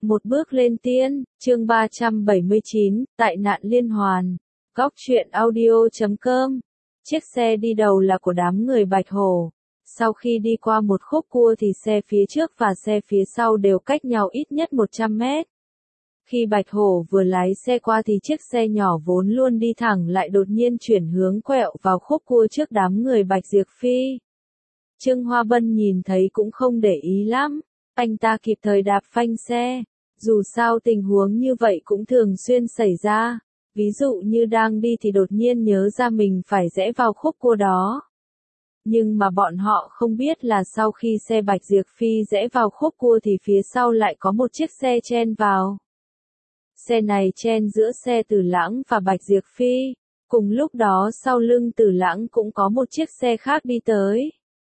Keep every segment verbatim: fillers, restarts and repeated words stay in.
Một bước lên tiên, chương ba trăm bảy mươi chín, tại nạn liên hoàn. Góc truyện audio chấm com. Chiếc xe đi đầu là của đám người Bạch Hổ. Sau khi đi qua một khúc cua thì xe phía trước và xe phía sau đều cách nhau ít nhất một trăm mét. Khi Bạch Hổ vừa lái xe qua thì chiếc xe nhỏ vốn luôn đi thẳng lại đột nhiên chuyển hướng quẹo vào khúc cua trước đám người Bạch Diệp Phi. Trương Hoa Bân nhìn thấy cũng không để ý lắm, anh ta kịp thời đạp phanh xe. Dù sao tình huống như vậy cũng thường xuyên xảy ra, ví dụ như đang đi thì đột nhiên nhớ ra mình phải rẽ vào khúc cua đó. Nhưng mà bọn họ không biết là sau khi xe Bạch Diệp Phi rẽ vào khúc cua thì phía sau lại có một chiếc xe chen vào. Xe này chen giữa xe Từ Lãng và Bạch Diệp Phi, cùng lúc đó sau lưng Từ Lãng cũng có một chiếc xe khác đi tới.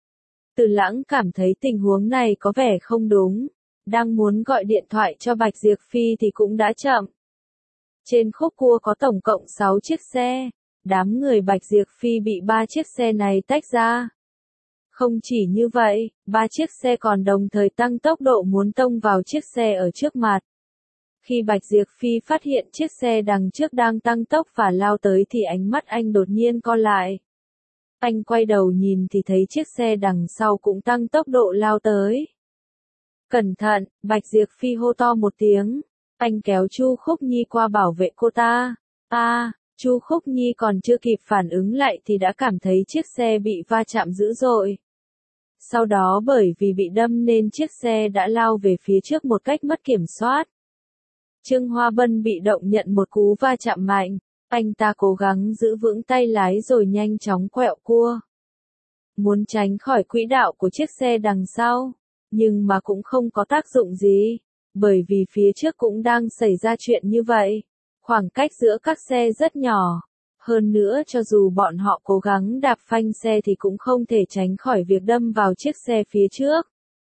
Từ Lãng cảm thấy tình huống này có vẻ không đúng. Đang muốn gọi điện thoại cho Bạch Diệp Phi thì cũng đã chậm. Trên khúc cua có tổng cộng sáu chiếc xe, đám người Bạch Diệp Phi bị ba chiếc xe này tách ra. Không chỉ như vậy, ba chiếc xe còn đồng thời tăng tốc độ muốn tông vào chiếc xe ở trước mặt. Khi Bạch Diệp Phi phát hiện chiếc xe đằng trước đang tăng tốc và lao tới thì ánh mắt anh đột nhiên co lại. Anh quay đầu nhìn thì thấy chiếc xe đằng sau cũng tăng tốc độ lao tới. Cẩn thận, Bạch Diệp Phi hô to một tiếng. Anh kéo Chu Khúc Nhi qua bảo vệ cô ta. A, à, Chu Khúc Nhi còn chưa kịp phản ứng lại thì đã cảm thấy chiếc xe bị va chạm dữ dội. Sau đó bởi vì bị đâm nên chiếc xe đã lao về phía trước một cách mất kiểm soát. Trương Hoa Bân bị động nhận một cú va chạm mạnh. Anh ta cố gắng giữ vững tay lái rồi nhanh chóng quẹo cua. Muốn tránh khỏi quỹ đạo của chiếc xe đằng sau. Nhưng mà cũng không có tác dụng gì, bởi vì phía trước cũng đang xảy ra chuyện như vậy. Khoảng cách giữa các xe rất nhỏ. Hơn nữa cho dù bọn họ cố gắng đạp phanh xe thì cũng không thể tránh khỏi việc đâm vào chiếc xe phía trước.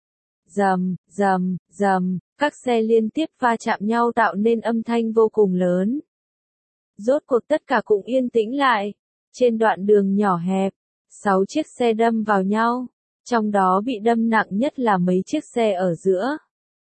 Rầm, rầm, rầm, các xe liên tiếp va chạm nhau tạo nên âm thanh vô cùng lớn. Rốt cuộc tất cả cũng yên tĩnh lại. Trên đoạn đường nhỏ hẹp, sáu chiếc xe đâm vào nhau. Trong đó bị đâm nặng nhất là mấy chiếc xe ở giữa.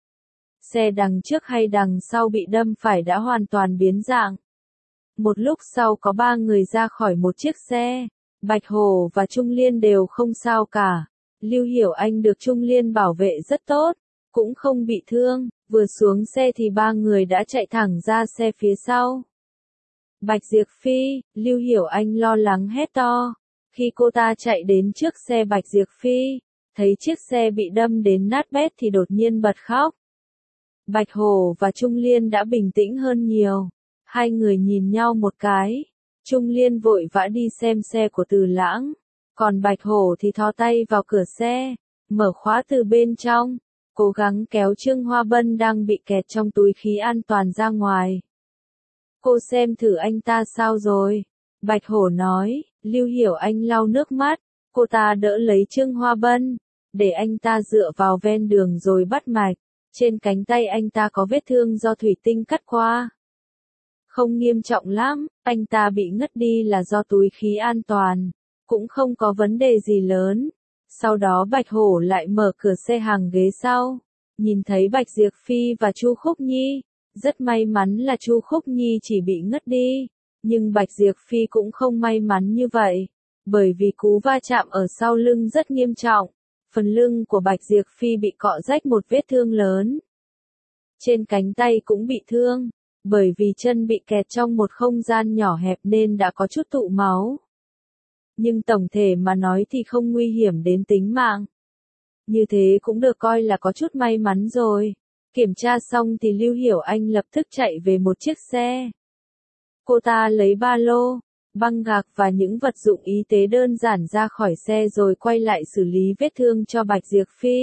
Xe đằng trước hay đằng sau bị đâm phải đã hoàn toàn biến dạng. Một lúc sau có ba người ra khỏi một chiếc xe. Bạch Hổ và Trung Liên đều không sao cả. Lưu Hiểu Anh được Trung Liên bảo vệ rất tốt, cũng không bị thương. Vừa xuống xe thì ba người đã chạy thẳng ra xe phía sau. Bạch Diệp Phi, Lưu Hiểu Anh lo lắng hét to. Khi cô ta chạy đến trước xe Bạch Diệp Phi, thấy chiếc xe bị đâm đến nát bét thì đột nhiên bật khóc. Bạch Hổ và Trung Liên đã bình tĩnh hơn nhiều. Hai người nhìn nhau một cái. Trung Liên vội vã đi xem xe của Từ Lãng. Còn Bạch Hổ thì thò tay vào cửa xe, mở khóa từ bên trong, cố gắng kéo Trương Hoa Bân đang bị kẹt trong túi khí an toàn ra ngoài. Cô xem thử anh ta sao rồi? Bạch Hổ nói. Lưu Hiểu Anh lau nước mắt, cô ta đỡ lấy Trương Hoa Bân, để anh ta dựa vào ven đường rồi bắt mạch. Trên cánh tay anh ta có vết thương do thủy tinh cắt qua. Không nghiêm trọng lắm, anh ta bị ngất đi là do túi khí an toàn, cũng không có vấn đề gì lớn. Sau đó Bạch Hổ lại mở cửa xe hàng ghế sau, nhìn thấy Bạch Diệp Phi và Chu Khúc Nhi. Rất may mắn là Chu Khúc Nhi chỉ bị ngất đi. Nhưng Bạch Diệp Phi cũng không may mắn như vậy, bởi vì cú va chạm ở sau lưng rất nghiêm trọng. Phần lưng của Bạch Diệp Phi bị cọ rách một vết thương lớn. Trên cánh tay cũng bị thương, bởi vì chân bị kẹt trong một không gian nhỏ hẹp nên đã có chút tụ máu. Nhưng tổng thể mà nói thì không nguy hiểm đến tính mạng. Như thế cũng được coi là có chút may mắn rồi. Kiểm tra xong thì Lưu Hiểu Anh lập tức chạy về một chiếc xe. Cô ta lấy ba lô, băng gạc và những vật dụng y tế đơn giản ra khỏi xe rồi quay lại xử lý vết thương cho Bạch Diệp Phi.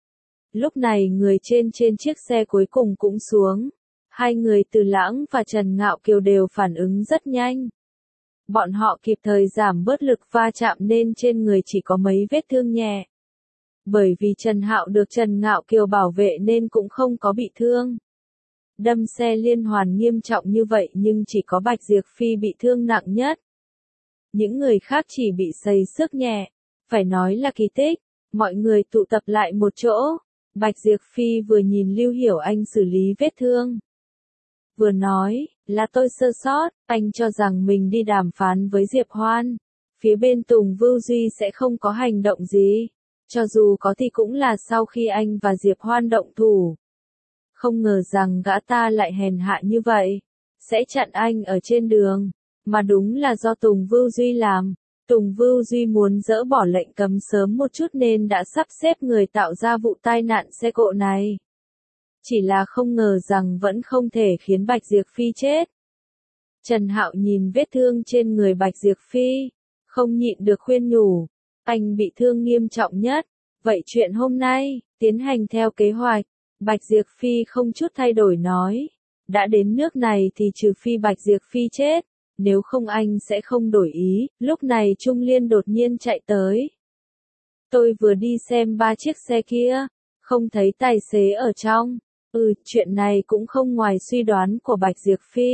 Lúc này người trên trên chiếc xe cuối cùng cũng xuống. Hai người Từ Lãng và Trần Ngạo Kiều đều phản ứng rất nhanh. Bọn họ kịp thời giảm bớt lực va chạm nên trên người chỉ có mấy vết thương nhẹ. Bởi vì Trần Hạo được Trần Ngạo Kiều bảo vệ nên cũng không có bị thương. Đâm xe liên hoàn nghiêm trọng như vậy nhưng chỉ có Bạch Diệp Phi bị thương nặng nhất. Những người khác chỉ bị xây xước nhẹ. Phải nói là kỳ tích. Mọi người tụ tập lại một chỗ. Bạch Diệp Phi vừa nhìn Lưu Hiểu Anh xử lý vết thương, vừa nói, là tôi sơ sót, anh cho rằng mình đi đàm phán với Diệp Hoan. Phía bên Tùng Vưu Duy sẽ không có hành động gì. Cho dù có thì cũng là sau khi anh và Diệp Hoan động thủ. Không ngờ rằng gã ta lại hèn hạ như vậy. Sẽ chặn anh ở trên đường. Mà đúng là do Tùng Vưu Duy làm. Tùng Vưu Duy muốn dỡ bỏ lệnh cấm sớm một chút nên đã sắp xếp người tạo ra vụ tai nạn xe cộ này. Chỉ là không ngờ rằng vẫn không thể khiến Bạch Diệp Phi chết. Trần Hạo nhìn vết thương trên người Bạch Diệp Phi, không nhịn được khuyên nhủ, anh bị thương nghiêm trọng nhất, vậy chuyện hôm nay, tiến hành theo kế hoạch. Bạch Diệp Phi không chút thay đổi nói, đã đến nước này thì trừ phi Bạch Diệp Phi chết, nếu không anh sẽ không đổi ý. Lúc này Trung Liên đột nhiên chạy tới. Tôi vừa đi xem ba chiếc xe kia, không thấy tài xế ở trong. Ừ, chuyện này cũng không ngoài suy đoán của Bạch Diệp Phi.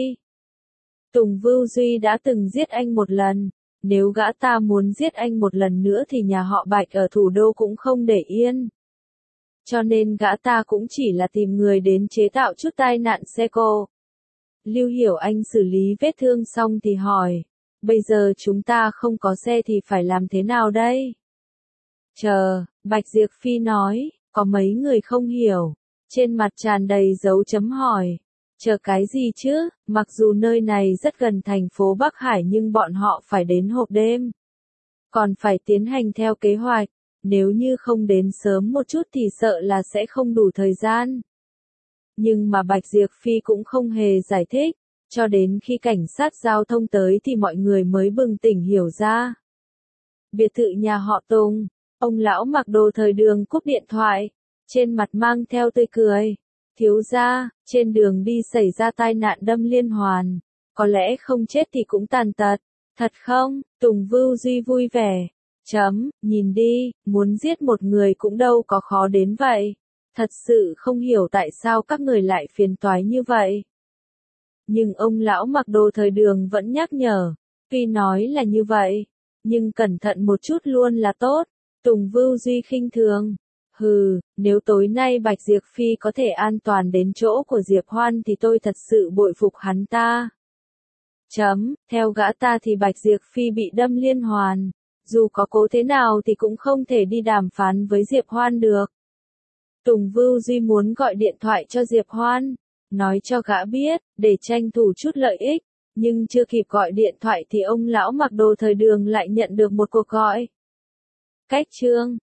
Tùng Vưu Duy đã từng giết anh một lần, nếu gã ta muốn giết anh một lần nữa thì nhà họ Bạch ở thủ đô cũng không để yên. Cho nên gã ta cũng chỉ là tìm người đến chế tạo chút tai nạn xe cộ. Lưu Hiểu Anh xử lý vết thương xong thì hỏi, bây giờ chúng ta không có xe thì phải làm thế nào đây? Chờ, Bạch Diệp Phi nói, có mấy người không hiểu. Trên mặt tràn đầy dấu chấm hỏi. Chờ cái gì chứ, mặc dù nơi này rất gần thành phố Bắc Hải nhưng bọn họ phải đến hộp đêm. Còn phải tiến hành theo kế hoạch, nếu như không đến sớm một chút thì sợ là sẽ không đủ thời gian. Nhưng mà Bạch Diệp Phi cũng không hề giải thích, cho đến khi cảnh sát giao thông tới thì mọi người mới bừng tỉnh hiểu ra. Biệt thự nhà họ Tùng, ông lão mặc đồ thời đường cúp điện thoại. Trên mặt mang theo tươi cười. Thiếu gia, trên đường đi xảy ra tai nạn đâm liên hoàn. Có lẽ không chết thì cũng tàn tật. Thật không? Tùng Vưu Duy vui vẻ. Chấm, nhìn đi, muốn giết một người cũng đâu có khó đến vậy. Thật sự không hiểu tại sao các người lại phiền toái như vậy. Nhưng ông lão mặc đồ thời đường vẫn nhắc nhở. Tuy nói là như vậy, nhưng cẩn thận một chút luôn là tốt. Tùng Vưu Duy khinh thường. Hừ, nếu tối nay Bạch Diệp Phi có thể an toàn đến chỗ của Diệp Hoan thì tôi thật sự bội phục hắn ta. Chấm, theo gã ta thì Bạch Diệp Phi bị đâm liên hoàn. Dù có cố thế nào thì cũng không thể đi đàm phán với Diệp Hoan được. Tùng Vưu Duy muốn gọi điện thoại cho Diệp Hoan, nói cho gã biết, để tranh thủ chút lợi ích. Nhưng chưa kịp gọi điện thoại thì ông lão mặc đồ thời đường lại nhận được một cuộc gọi. Cách chương